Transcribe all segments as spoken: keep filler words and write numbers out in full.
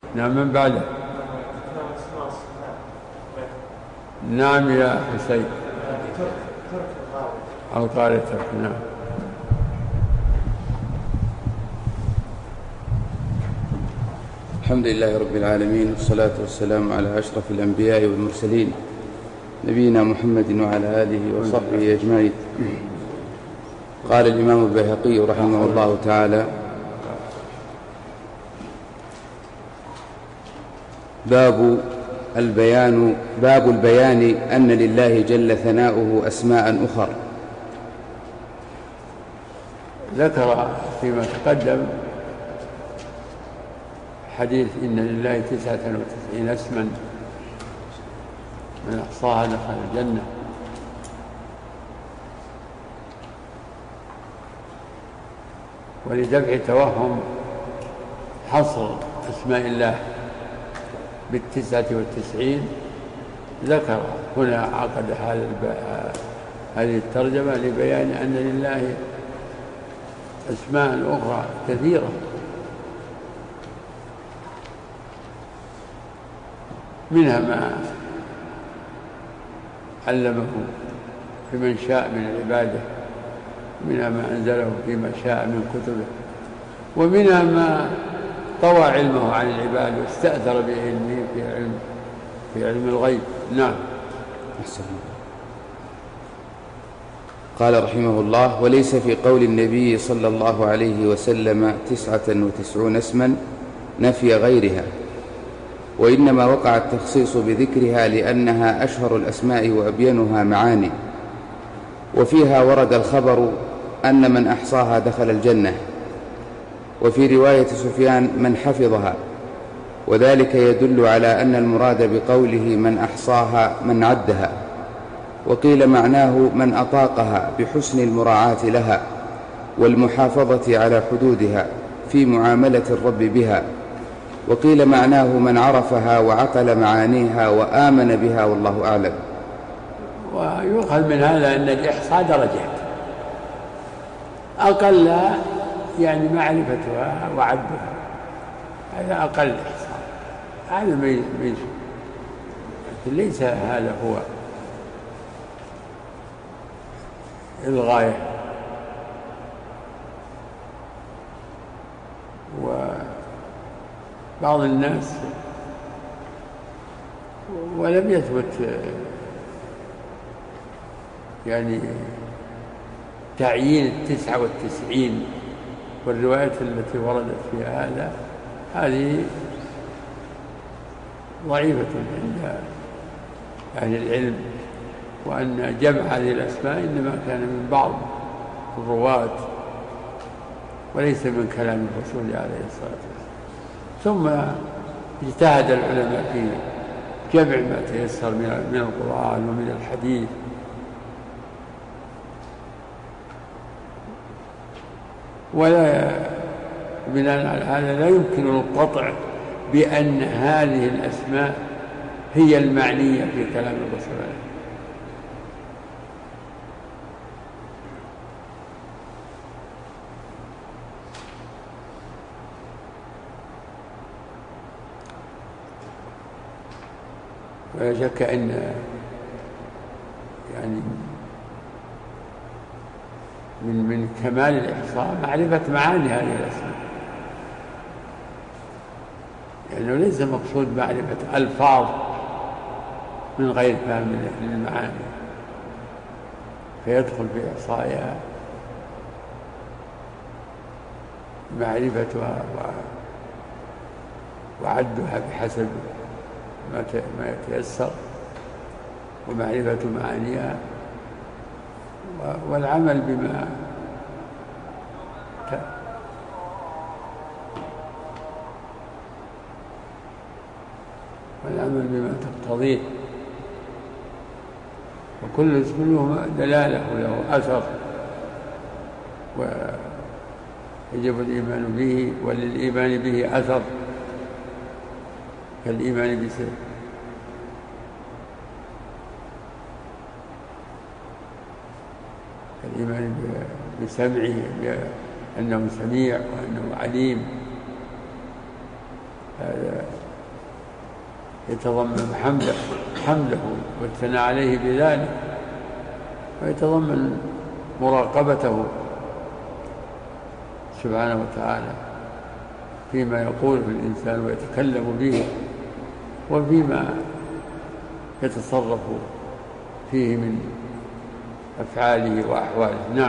نعم من بعده. نعم يا حسين. أو قال ترك. نعم. الحمد لله رب العالمين، والصلاة والسلام على أشرف الأنبياء والمرسلين نبينا محمد وعلى آله وصحبه أجمعين. قال الإمام البيهقي رحمه الله تعالى: باب البيان باب البيان أن لله جل ثناؤه أسماء أخر. ذكر فيما تقدم حديث إن لله تسعة وتسعين اسما من أحصاها دخل الجنة، ولدفع توهم حصر أسماء الله بالتسعة والتسعين ذكر هنا عقد هذا هذه الترجمة لبيان أن لله أسماء أخرى كثيرة، منها ما علمه لمن شاء من العبادة، منها ما أنزله فيما شاء من كتبه، ومنها ما طوى علمه عن العباد واستأثر بعلمه في علم في علم الغيب. نعم. قال رحمه الله: وليس في قول النبي صلى الله عليه وسلم تسعة وتسعون اسما نفي غيرها، وإنما وقع التخصيص بذكرها لأنها أشهر الأسماء وأبينها معاني، وفيها ورد الخبر أن من أحصاها دخل الجنة، وفي رواية سفيان من حفظها، وذلك يدل على أن المراد بقوله من أحصاها من عدها، وقيل معناه من أطاقها بحسن المراعاة لها والمحافظة على حدودها في معاملة الرب بها، وقيل معناه من عرفها وعقل معانيها وآمن بها، والله أعلم. ويؤخذ من هذا أن الإحصاء درجات، أقل يعني معرفتها وعدها، هذا أقل إحصاء، هذا ما يجب، لكن ليس هذا هو الغاية. وبعض الناس ولم يثبت يعني تعيين التسعة والتسعين، والروايات التي وردت في هذا هذه ضعيفة عند أهل العلم، وأن جمع هذه الأسماء إنما كان من بعض الرواة وليس من كلام الرسول عليه الصلاة والسلام. ثم اجتهد العلماء في جمع ما تيسر من القرآن ومن الحديث، ولا بناء على هذا لا يمكن القطع بأن هذه الأسماء هي المعنية في كلام الرسول عليه. ولا شك أن يعني من من كمال الإحصاء معرفة معاني هذه الأسماء، لأنه يعني ليس مقصود معرفة ألفاظ من غير فهم للمعاني فيدخل في إحصائها معرفتها وعدها بحسب ما يتيسر، ومعرفة معانيها والعمل بما والعمل بما تقتضيه، وكل اسم له دلالة وله أثر ويجب الإيمان به، وللإيمان به أثر كالإيمان بسر كالإيمان بسمعه، بأنه سميع وأنه عليم يتضمن حمده حمده والثناء عليه بذلك، ويتضمن مراقبته سبحانه وتعالى فيما يقوله الإنسان ويتكلم به وفيما يتصرف فيه من أفعاله وأحواله. نعم.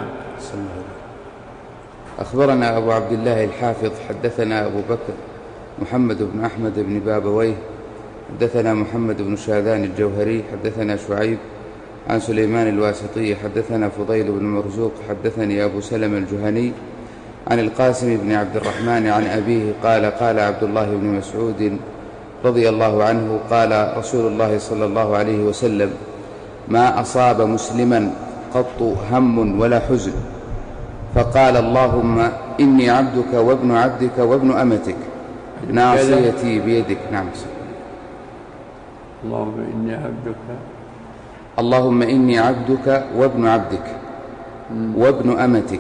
أخبرنا أبو عبد الله الحافظ حدثنا أبو بكر محمد بن أحمد بن بابويه حدثنا محمد بن شاذان الجوهري حدثنا شعيب عن سليمان الواسطي حدثنا فضيل بن مرزوق حدثني أبو سلم الجهني عن القاسم بن عبد الرحمن عن أبيه قال قال عبد الله بن مسعود رضي الله عنه قال رسول الله صلى الله عليه وسلم: ما أصاب مسلما قط هم ولا حزن فقال اللهم إني عبدك وابن عبدك وابن أمتك ناصيتي بيدك. نعم. اللهم إني عبدك اللهم إني عبدك وابن عبدك وابن أمتك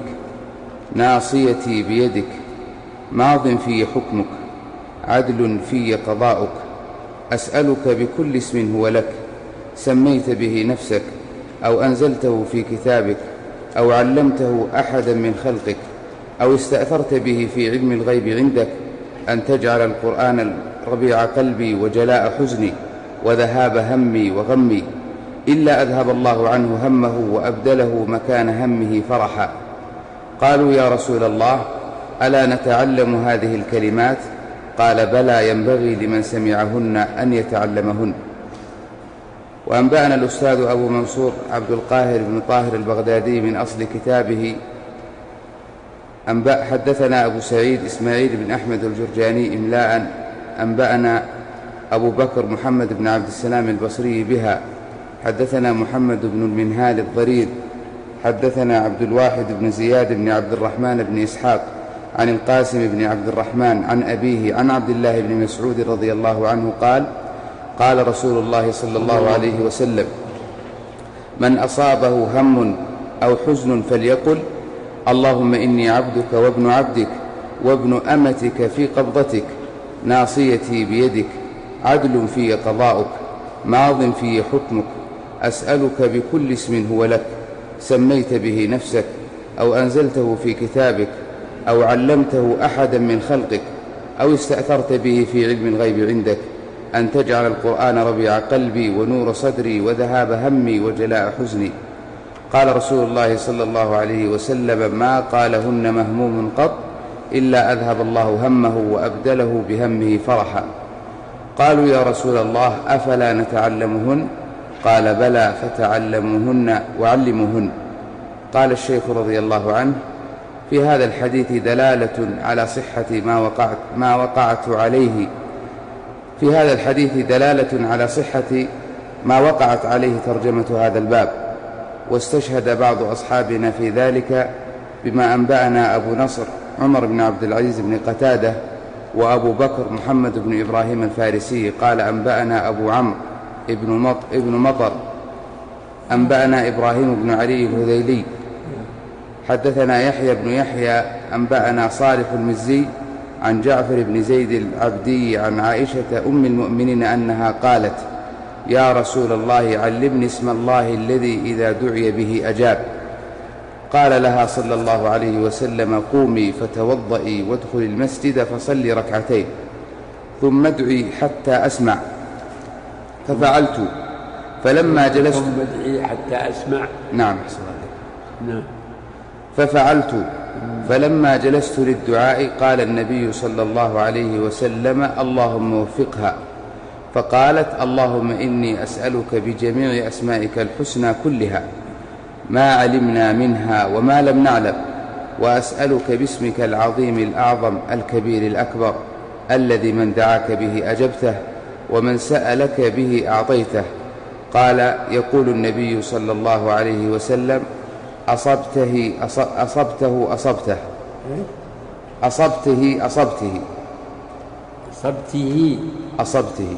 ناصيتي بيدك ماض في حكمك عدل في قضاؤك أسألك بكل اسم هو لك سميت به نفسك أو أنزلته في كتابك أو علمته أحدا من خلقك أو استأثرت به في علم الغيب عندك أن تجعل القرآن ربيع قلبي وجلاء حزني وذهاب همي وغمي إلا أذهب الله عنه همه وأبدله مكان همه فرحا. قالوا يا رسول الله ألا نتعلم هذه الكلمات؟ قال بلى ينبغي لمن سمعهن أن يتعلمهن. وأنبأنا الأستاذ أبو منصور عبد القاهر بن طاهر البغدادي من أصل كتابه أنبأ حدثنا أبو سعيد إسماعيل بن أحمد الجرجاني إملاء أنبأنا أبو بكر محمد بن عبد السلام البصري بها حدثنا محمد بن المنهال الضرير حدثنا عبد الواحد بن زياد بن عبد الرحمن بن إسحاق عن القاسم بن عبد الرحمن عن أبيه عن عبد الله بن مسعود رضي الله عنه قال قال رسول الله صلى الله عليه وسلم: من أصابه هم أو حزن فليقل اللهم إني عبدك وابن عبدك وابن أمتك في قبضتك ناصيتي بيدك عدل في قضاؤك ماض في حكمك أسألك بكل اسم هو لك سميت به نفسك أو أنزلته في كتابك أو علمته أحدا من خلقك أو استأثرت به في علم الغيب عندك أن تجعل القرآن ربيع قلبي ونور صدري وذهاب همي وجلاء حزني. قال رسول الله صلى الله عليه وسلم: ما قالهن مهموم قط إلا أذهب الله همه وأبدله بهمه فرحا. قالوا يا رسول الله أفلا نتعلمهن؟ قال بلى فتعلموهن وعلموهن. قال الشيخ رضي الله عنه: في هذا الحديث دلالة على صحة ما وقعت, ما وقعت عليه في هذا الحديث دلالة على صحة ما وقعت عليه ترجمة هذا الباب، واستشهد بعض أصحابنا في ذلك بما أنبأنا أبو نصر عمر بن عبد العزيز بن قتادة وأبو بكر محمد بن إبراهيم الفارسي قال أنبأنا أبو عمرو ابن مطر أنبأنا إبراهيم بن علي الهذيلي حدثنا يحيى بن يحيى أنبأنا صالح المزي عن جعفر بن زيد العبدي عن عائشة أم المؤمنين أنها قالت: يا رسول الله علمني اسم الله الذي إذا دعي به أجاب. قال لها صلى الله عليه وسلم: قومي فتوضئي وادخلي المسجد فصلي ركعتين ثم ادعي حتى أسمع. ففعلت فلما جلست ثم ادعي حتى أسمع. نعم. نعم. ففعلت فلما جلست للدعاء قال النبي صلى الله عليه وسلم: اللهم وفقها. فقالت: اللهم إني أسألك بجميع أسمائك الحسنى كلها ما علمنا منها وما لم نعلم، وأسألك باسمك العظيم الأعظم الكبير الأكبر الذي من دعاك به أجبته ومن سألك به أعطيته. قال: يقول النبي صلى الله عليه وسلم: أصبته أصبته أصبته أصبته أصبته أصبته أصبته.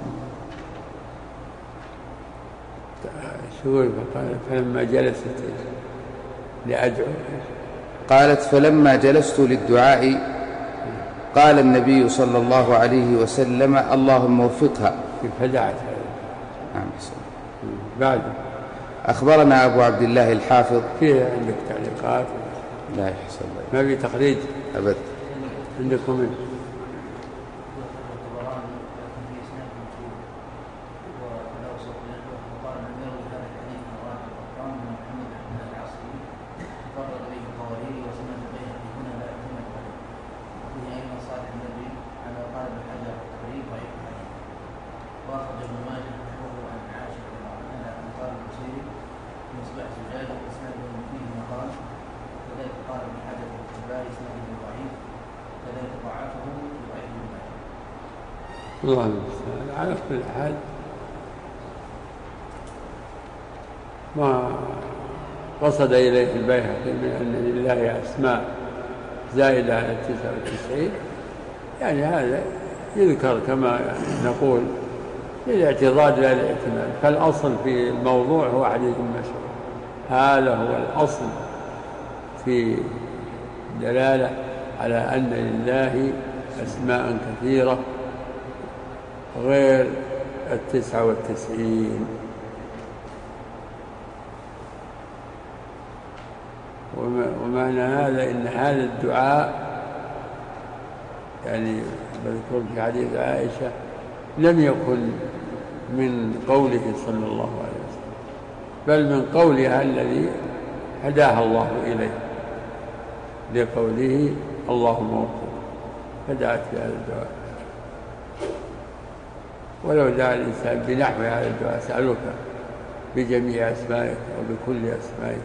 شو فلما جلست لأدعو؟ قالت: فلما جلست للدعاء فقال النبي صلى الله عليه وسلم اللهم وفقها. فدعت. نعم. بعد. أخبرنا أبو عبد الله الحافظ. فيه عندك تعليقات؟ لا يحصل ما في تخريج أبد. عندكم من؟ الله المستعان. على كل حال ما قصد إليه البيهقي من أن لله أسماء زائدة على التسعة والتسعين، يعني هذا يذكر كما نقول للاعتضاد لا الاعتماد، فالأصل في الموضوع هو حديث مشهور، هذا هو الأصل في دلالة على أن لله أسماء كثيرة غير التسعة والتسعين. ومعنى هذا إن هذا الدعاء يعني بذكر في حديث عائشة لم يكن من قوله صلى الله عليه وسلم، بل من قولها الذي هداها الله إليه، لقوله اللهم وفق، فدعت في هذا الدعاء. ولو دعا الإنسان بنحو هذا الدعاء أسألك بجميع أسمائك وبكل أسمائك،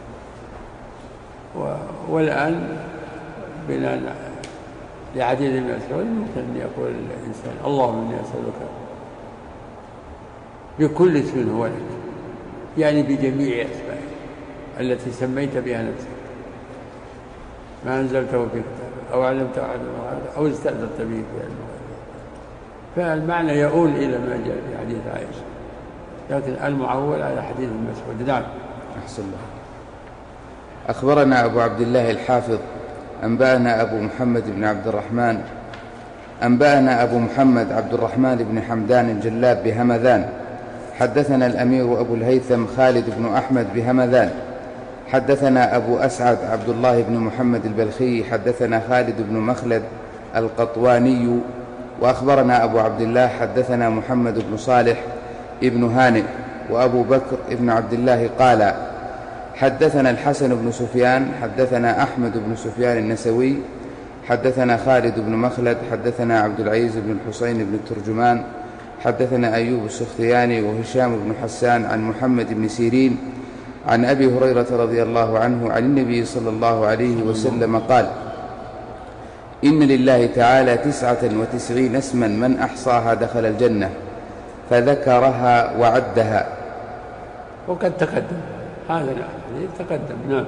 والآن بناء لحديث ابن مسعود ممكن أن يقول الإنسان اللهم إني أسألك بكل اسم هو لك، يعني بجميع أسمائك التي سميت بها نفسك، ما أنزلته في كتابك أو علمته أحد أو استأثرت به في علم، فالمعنى يؤول إلى ما جاء في حديث عائشة، لكن المعول على حديث مسعود. نعم. أحسن الله. أخبرنا أبو عبد الله الحافظ أنبأنا أبو محمد بن عبد الرحمن أنبأنا أبو محمد عبد الرحمن بن حمدان الجلاب بهمذان، حدثنا الأمير أبو الهيثم خالد بن أحمد بهمذان، حدثنا أبو أسعد عبد الله بن محمد البلخي، حدثنا خالد بن مخلد القطواني، وأخبرنا أبو عبد الله حدثنا محمد بن صالح ابن هانئ وأبو بكر ابن عبد الله قال حدثنا الحسن بن سفيان حدثنا أحمد بن سفيان النسوي حدثنا خالد بن مخلد حدثنا عبد العزيز بن الحسين بن الترجمان حدثنا أيوب السختياني وهشام بن حسان عن محمد بن سيرين عن أبي هريرة رضي الله عنه عن النبي صلى الله عليه وسلم قال إن لله تعالى تسعة وتسعين اسما من أحصاها دخل الجنة، فذكرها وعدها. وقد تقدم هذا الحديث تقدم. نعم.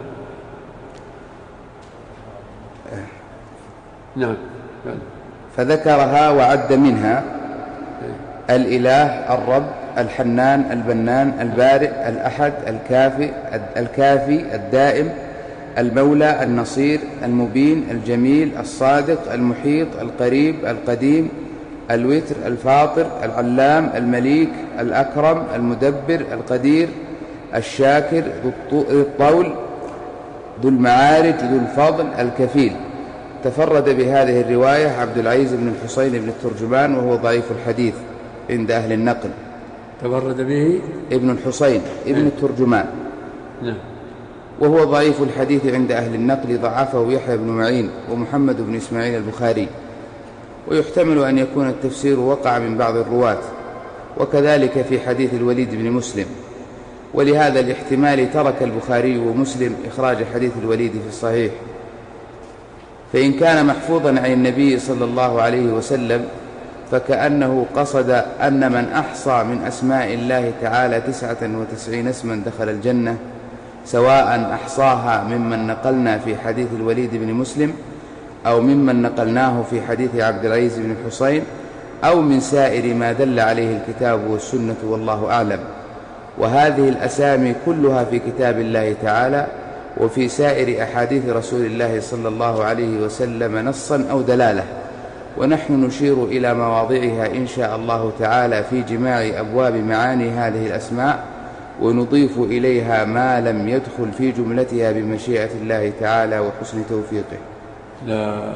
نعم. فذكرها وعد منها الإله الرب الحنان البنان البارئ الأحد الكافي الكافي الدائم المولى النصير المبين الجميل الصادق المحيط القريب القديم الوتر الفاطر العلام المليك الأكرم المدبر القدير الشاكر ذو الطول ذو المعارج ذو الفضل الكفيل. تفرد بهذه الرواية عبد العزيز بن الحسين بن الترجمان وهو ضعيف الحديث عند أهل النقل. تفرد به ابن الحسين ابن الترجمان نعم، وهو ضعيف الحديث عند أهل النقل، ضعفه يحيى بن معين ومحمد بن إسماعيل البخاري، ويحتمل أن يكون التفسير وقع من بعض الرواة، وكذلك في حديث الوليد بن مسلم، ولهذا الاحتمال ترك البخاري ومسلم إخراج حديث الوليد في الصحيح. فإن كان محفوظا عن النبي صلى الله عليه وسلم فكأنه قصد أن من أحصى من أسماء الله تعالى تسعة وتسعين اسما دخل الجنة، سواء أحصاها ممن نقلنا في حديث الوليد بن مسلم أو ممن نقلناه في حديث عبد العزيز بن الحسين أو من سائر ما دل عليه الكتاب والسنة، والله أعلم. وهذه الأسامي كلها في كتاب الله تعالى وفي سائر أحاديث رسول الله صلى الله عليه وسلم نصا أو دلالة، ونحن نشير إلى مواضعها إن شاء الله تعالى في جماع أبواب معاني هذه الأسماء، ونضيف إليها ما لم يدخل في جملتها بمشيئة الله تعالى وحسن توفيقه. لا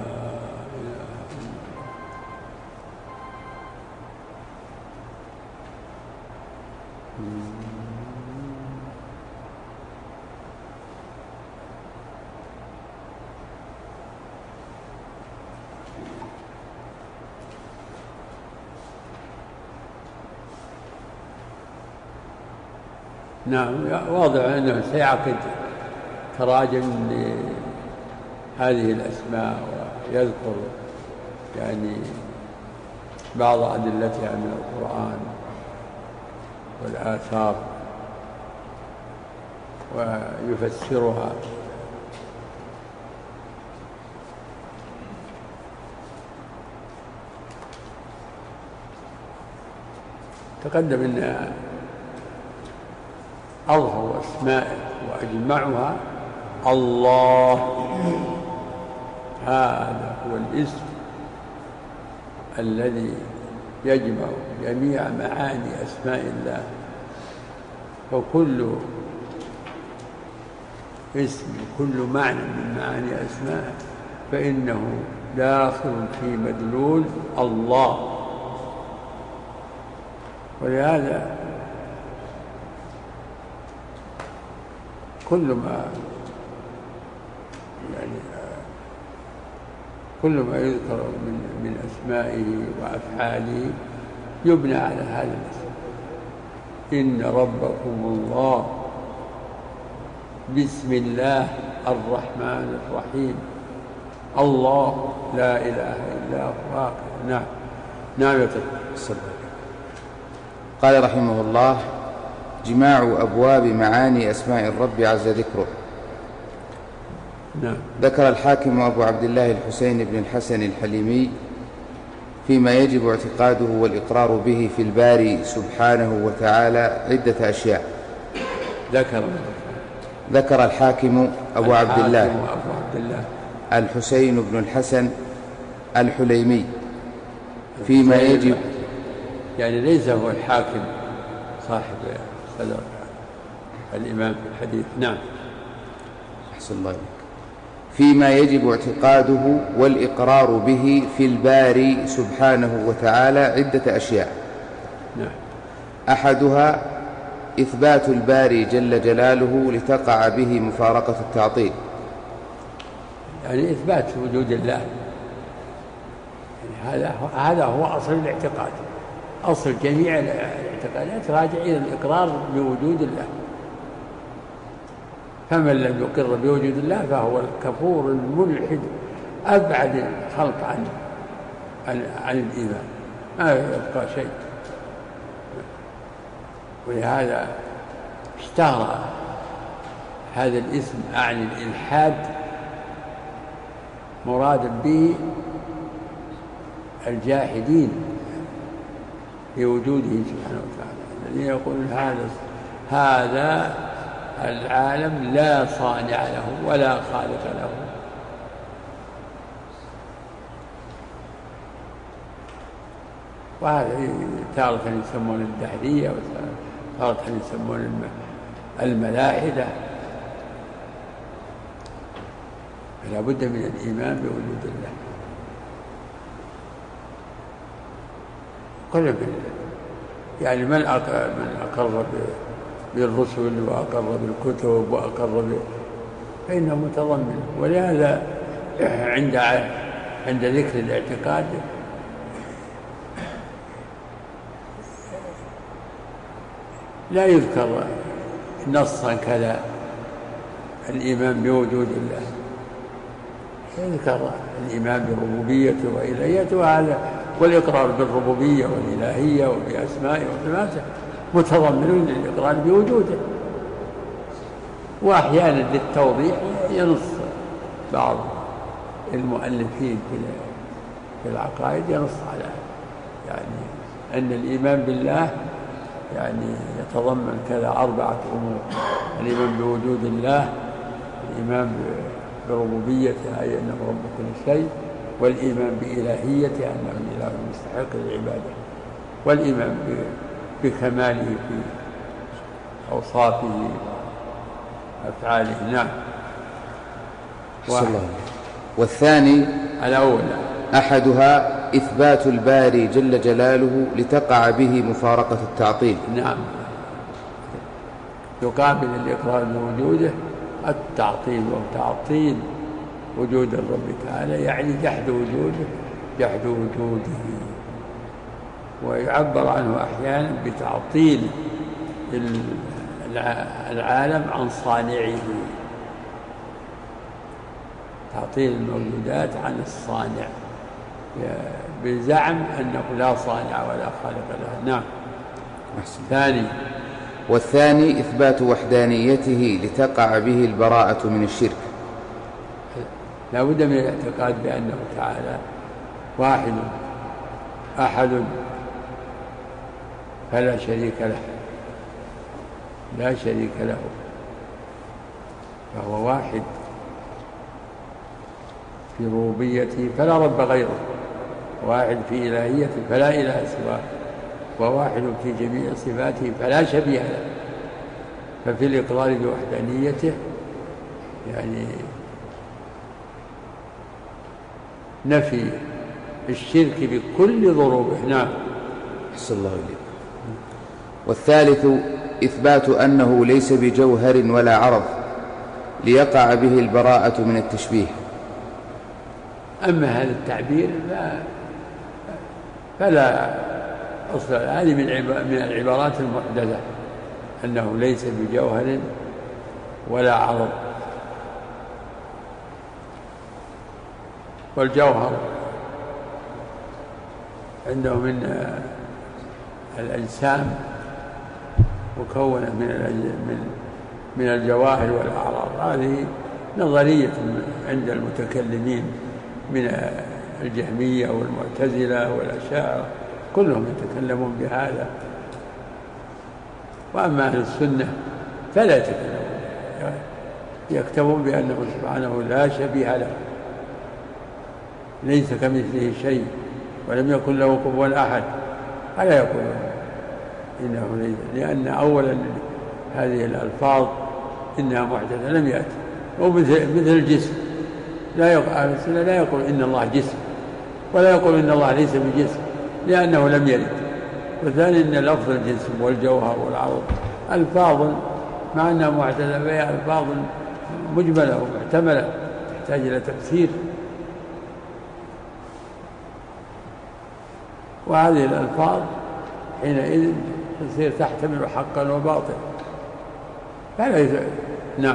نعم، واضح أنه سيعقد تراجم لهذه الأسماء ويذكر يعني بعض أدلتها من القرآن والآثار ويفسرها. تقدم أن أظهر أسمائه وأجمعها الله، هذا هو الاسم الذي يجمع جميع معاني أسماء الله، وكل اسم كل معنى من معاني أسماء فإنه داخل في مدلول الله. ولهذا كل ما يعني كل ما يذكر من من أسمائه وأفعاله يبنى على هذا الاسم. إن ربكم الله بسم الله الرحمن الرحيم الله لا إله إلا هو واقع. نعم نعم. قال رحمه الله: جماع أبواب معاني أسماء الرب عز ذكره. نعم. ذكر الحاكم أبو عبد الله الحسين بن الحسن الحليمي فيما يجب اعتقاده والإقرار به في الباري سبحانه وتعالى عدة أشياء. ذكر ذكر الحاكم أبو عبد الله أبو عبد الله الحسين بن الحسن الحليمي فيما يجب، يعني ليس هو الحاكم صاحب صدر الإمام في الحديث. نعم. أحسن الله عليك. فيما يجب اعتقاده والإقرار به في الباري سبحانه وتعالى عدة أشياء. نعم. أحدها إثبات الباري جل جلاله لتقع به مفارقة التعطيل، يعني إثبات وجود الله. يعني هذا هذا هو أصل الاعتقاد. أصل جميع الاعتقادات راجع إلى الإقرار بوجود الله. فمن لم يقر بوجود الله فهو الكفور الملحد أبعد الخلق عن عن, عن الإيمان، ما يبقى شيء. ولهذا اشتهر هذا الاسم أعني الإلحاد مرادا به الجاحدين بوجوده سبحانه وتعالى، الذين يقولون هذا هذا العالم لا صانع له ولا خالق له. وهذا تارة يسمون الدهرية وتارة يسمون الملاحدة. فلا بد من الإيمان بوجود الله. كل من يعني من أقر بالرسل وأقر بالكتب وأقر فإنه متضمن. ولهذا عند عند ذكر الاعتقاد لا يذكر نصا كذا الإيمان بوجود الله، يذكر الإيمان بربوبيته وإلهيته، وهذا والإقرار بالربوبية والإلهية وبأسمائه وصفاته متضمن للإقرار بوجوده. وأحيانا للتوضيح ينص بعض المؤلفين في العقائد ينص على يعني أن الإيمان بالله يعني يتضمن كذا أربعة أمور: الإيمان بوجود الله، الإيمان بربوبيته أي أنه رب كل شيء، والإيمان بإلهيته أنه إله مستحق للعبادة، والإيمان بكماله في أوصافه وأفعاله. نعم. والثاني الأول أحدها إثبات الباري جل جلاله لتقع به مفارقة التعطيل. نعم. يقابل الإقرار بوجوده التعطيل، وتعطيل وجود الرب تعالى يعني جحد وجوده جحد وجوده. ويعبر عنه أحيانا بتعطيل العالم عن صانعه، تعطيل الموجودات عن الصانع بزعم أنه لا صانع ولا خالق لها. نعم. ثاني والثاني إثبات وحدانيته لتقع به البراءة من الشرك. لا بد من الاعتقاد بأنه تعالى واحد أحد فلا شريك له، لا شريك له، فهو واحد في ربوبيته فلا رب غيره، واحد في إلهيته فلا إله سواه، وواحد في جميع صفاته فلا شبيه له. ففي الإقرار بوحدانيته يعني نفي الشرك بكل ضروبه. نعم. أحسن الله إليك. والثالث إثبات أنه ليس بجوهر ولا عرض ليقع به البراءة من التشبيه. أما هذا التعبير فلا أصل، هذه من العبارات المحدثة، أنه ليس بجوهر ولا عرض. والجوهر عنده من الأجسام مكونة من من الجواهر والأعراض. هذه نظرية عند المتكلمين من الجهمية والمعتزلة والأشاعرة، كلهم يتكلمون بهذا. وأما أهل السنة فلا يتكلمون، يكتبون بأنه سبحانه لا شبيه له، ليس كمثله شيء ولم يكن له كفوا أحد. ألا يقولون إنه ليس، لأن أولا هذه الألفاظ إنها محدثة لم يأتي، ومثل مثل الجسم لا يقول أهل السنة لا يقول إن الله جسم، ولا يقول إن الله ليس بجسم لأنه لم يرد. وثاني أن لفظ الجسم والجوهر والعرض ألفاظ مع أنها محدثة فهي ألفاظ مجملة ومحتملة تحتاج إلى تفسير. وهذه الألفاظ حينئذ تصير تحتمل حقا وباطلا فلا يزال. نعم.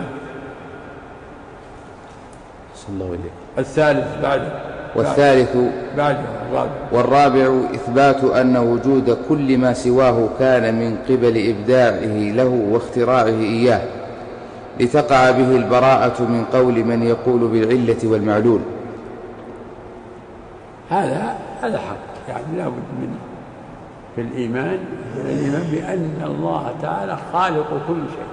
صلى الله عليه. الثالث بعده والثالث بعده الرابع. والرابع إثبات أن وجود كل ما سواه كان من قبل إبداعه له واختراعه إياه لتقع به البراءة من قول من يقول بالعلة والمعلول. هذا هذا حق، يعني لا بد من في الإيمان الإيمان بأن الله تعالى خالق كل شيء،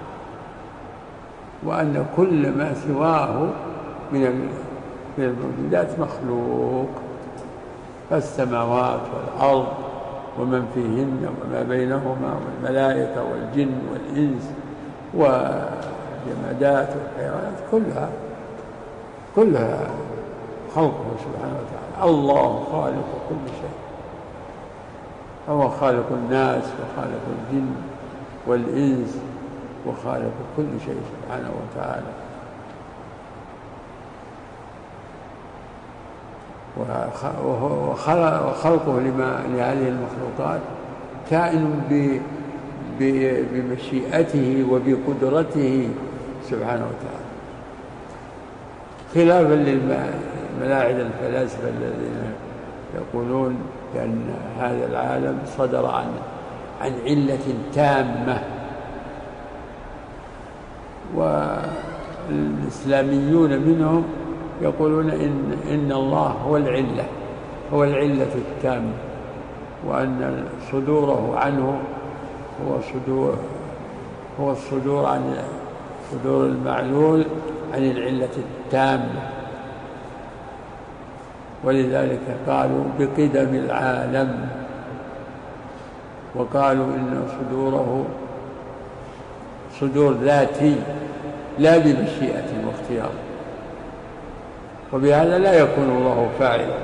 وأن كل ما سواه من الموجودات مخلوق، فالسماوات والأرض ومن فيهن وما بينهما والملائكة والجن والإنس والجمادات والحيوانات كلها كلها خلقه سبحانه وتعالى. الله خالق كل شيء، هو خالق الناس وخالق الجن والإنس وخالق كل شيء سبحانه وتعالى. وخلقه لما لهذه المخلوقات كائن بمشيئته وبقدرته سبحانه وتعالى، خلافا للملاحدة الفلاسفة الذين يقولون بأن هذا العالم صدر عن عن علة تامة. والإسلاميون منهم يقولون إن إن الله هو العلة، هو العلة التامة، وأن صدوره عنه هو صدور هو الصدور عن صدور المعلول عن العلة التامة. ولذلك قالوا بقدم العالم، وقالوا إن صدوره صدور ذاتي لا بمشيئة واختيار، وبهذا لا يكون الله فاعلا.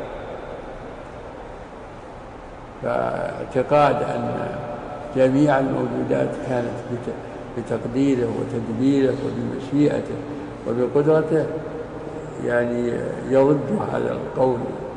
فاعتقاد أن جميع الموجودات كانت بتقديره وتدبيره وبمشيئته وبقدرته يعني يرد هذا القول.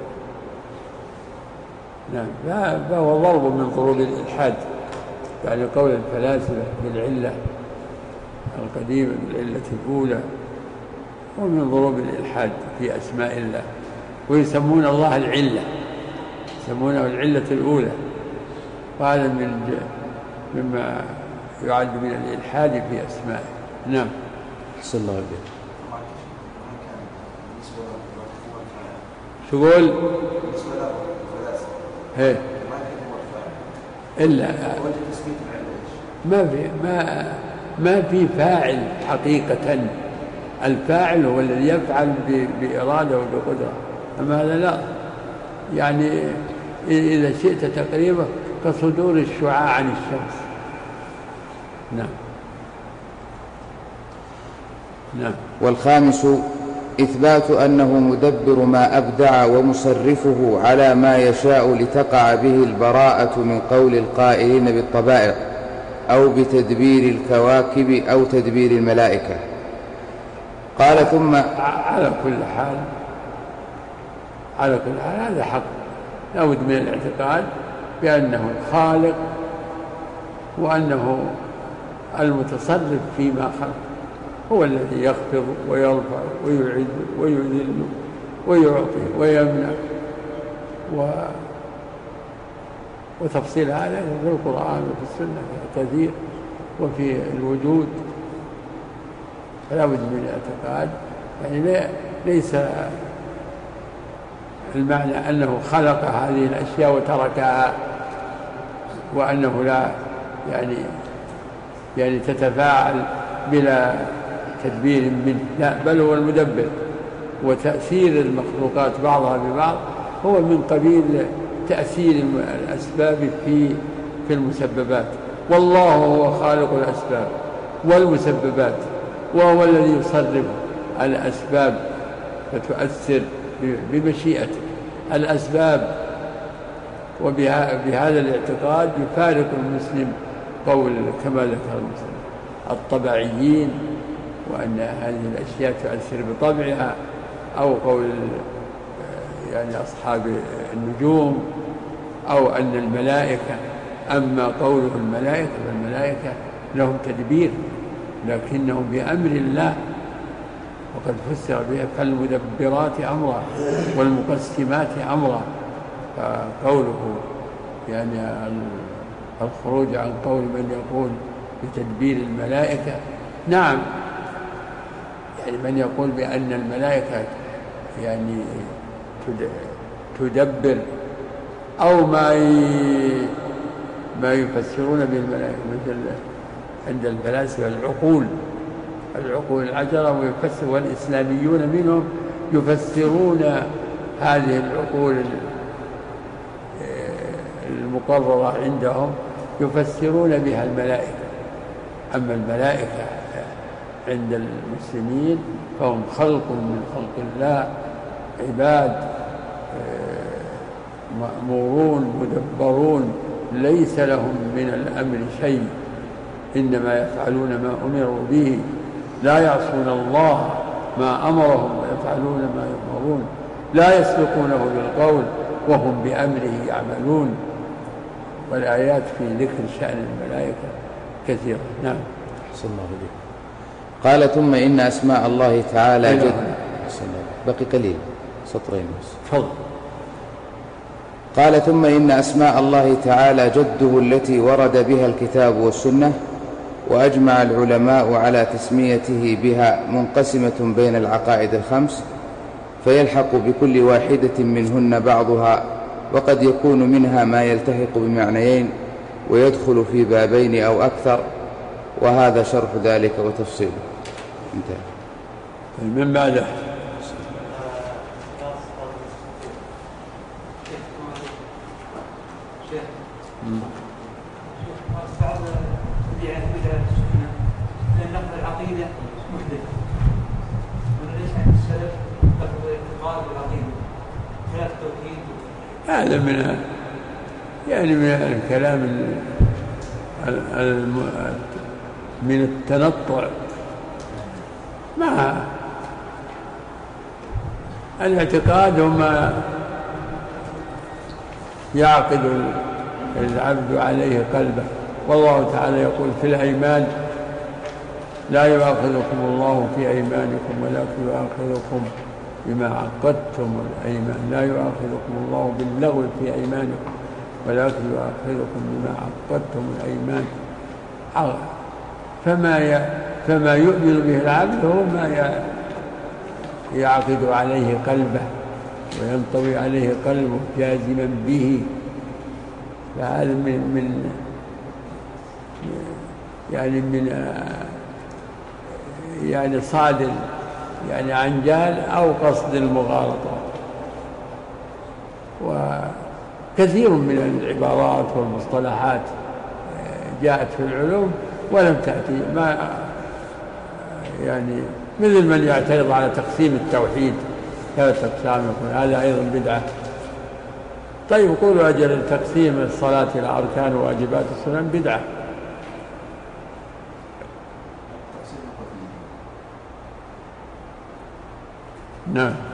نعم، فهو ضرب من ضروب الإلحاد، يعني قول الفلاسفة بالعلة القديمة بالعلة الأولى، ومن ضروب الإلحاد في أسماء الله، ويسمون الله العلة، يسمونه العلة الأولى، وهذا من مما يعد من الإلحاد في أسمائه. نعم. صلى الله عليه وسلم. شو قول؟ هي إلا ما في ما ما في فاعل حقيقة. الفاعل هو الذي يفعل بإرادة وبقدرة، أما هذا لا. يعني إذا شئت تقريبا كصدور الشعاع عن الشمس. نعم. نعم. والخامس إثبات أنه مدبر ما أبدع ومصرفه على ما يشاء لتقع به البراءة من قول القائلين بالطبائع أو بتدبير الكواكب أو تدبير الملائكة. قال ثم على كل حال على كل حال هذا حق، لا بد من الاعتقاد بأنه الخالق وأنه المتصرف فيما خلق، هو الذي يخفض ويرفع ويعز ويذل ويعطي ويمنع، و... وتفصيل هذا في القرآن وفي السنة كثير وفي الوجود، فلا بد من الاعتقاد. يعني ليس المعنى أنه خلق هذه الأشياء وتركها وأنه لا يعني يعني تتفاعل بلا تدبير منه، لا، بل هو المدبر، وتأثير المخلوقات بعضها ببعض هو من قبيل تأثير الأسباب في في المسببات، والله هو خالق الأسباب والمسببات، وهو الذي يصرف الأسباب فتؤثر بمشيئته الأسباب. وبهذا الاعتقاد يفارق المسلم قول كما ذكر المسلم الطبيعيين وأن هذه الأشياء تؤثر بطبعها، أو قول يعني أصحاب النجوم، أو أن الملائكة، أما قوله الملائكة فالملائكة لهم تدبير لكنهم بأمر الله، وقد فسر بها فالمدبرات أمرا والمقسمات أمرا. فقوله يعني الخروج عن قول من يقول بتدبير الملائكة، نعم، يعني من يقول بأن الملائكة يعني تدبر أو ما ما يفسرون بالملائكة، مثل عند الفلاسفة العقول العقول العجرة ويفسر، والإسلاميون منهم يفسرون هذه العقول المقررة عندهم يفسرون بها الملائكة. أما الملائكة عند المسلمين فهم خلق من خلق الله، عباد مأمورون مدبرون، ليس لهم من الأمر شيء، إنما يفعلون ما أمروا به، لا يعصون الله ما أمرهم ويفعلون ما يؤمرون، لا يسبقونه بالقول وهم بأمره يعملون. والآيات في ذكر شأن الملائكة كثيرة. نعم. صلى الله عليه وسلم. قال ثم إن أسماء الله تعالى جد بقي قليل سطرين بس. فضل. قال ثم إن أسماء الله تعالى جده التي ورد بها الكتاب والسنة، وأجمع العلماء على تسميته بها، منقسمة بين العقائد الخمس، فيلحق بكل واحدة منهن بعضها، وقد يكون منها ما يلتحق بمعنيين ويدخل في بابين أو أكثر، وهذا شرح ذلك وتفصيله. انتهى. من بعده شيخ بعض بدعة بدعة السنة لأن نقل العقيدة محدث وليس عند السلف لفظ الاعتقاد بالعقيدة خلاف التوحيد. هذا من يعني من الكلام من التنطع مع الاعتقاد هم يعقد العبد عليه قلبه، والله تعالى يقول في الأيمان لا يؤاخذكم الله في أيمانكم ولكن يؤاخذكم بما عقدتم الأيمان، لا يؤاخذكم الله باللغو في أيمانكم ولكن يؤاخذكم بما عقدتم الأيمان. فما فما يؤمن به العبد هو ما يعقد عليه قلبه وينطوي عليه قلبه جازما به. فهذا من من يعني من يعني صادر يعني عن جهل أو قصد المغالطة. وكثير من العبارات والمصطلحات جاءت في العلوم ولم تأتي ما يعني مثل من يعترض على تقسيم التوحيد ثلاثة أقسام يقول هذا أيضا بدعة. طيب قولوا أجل تقسيم الصلاة إلى أركان وواجبات السنن بدعة. نعم.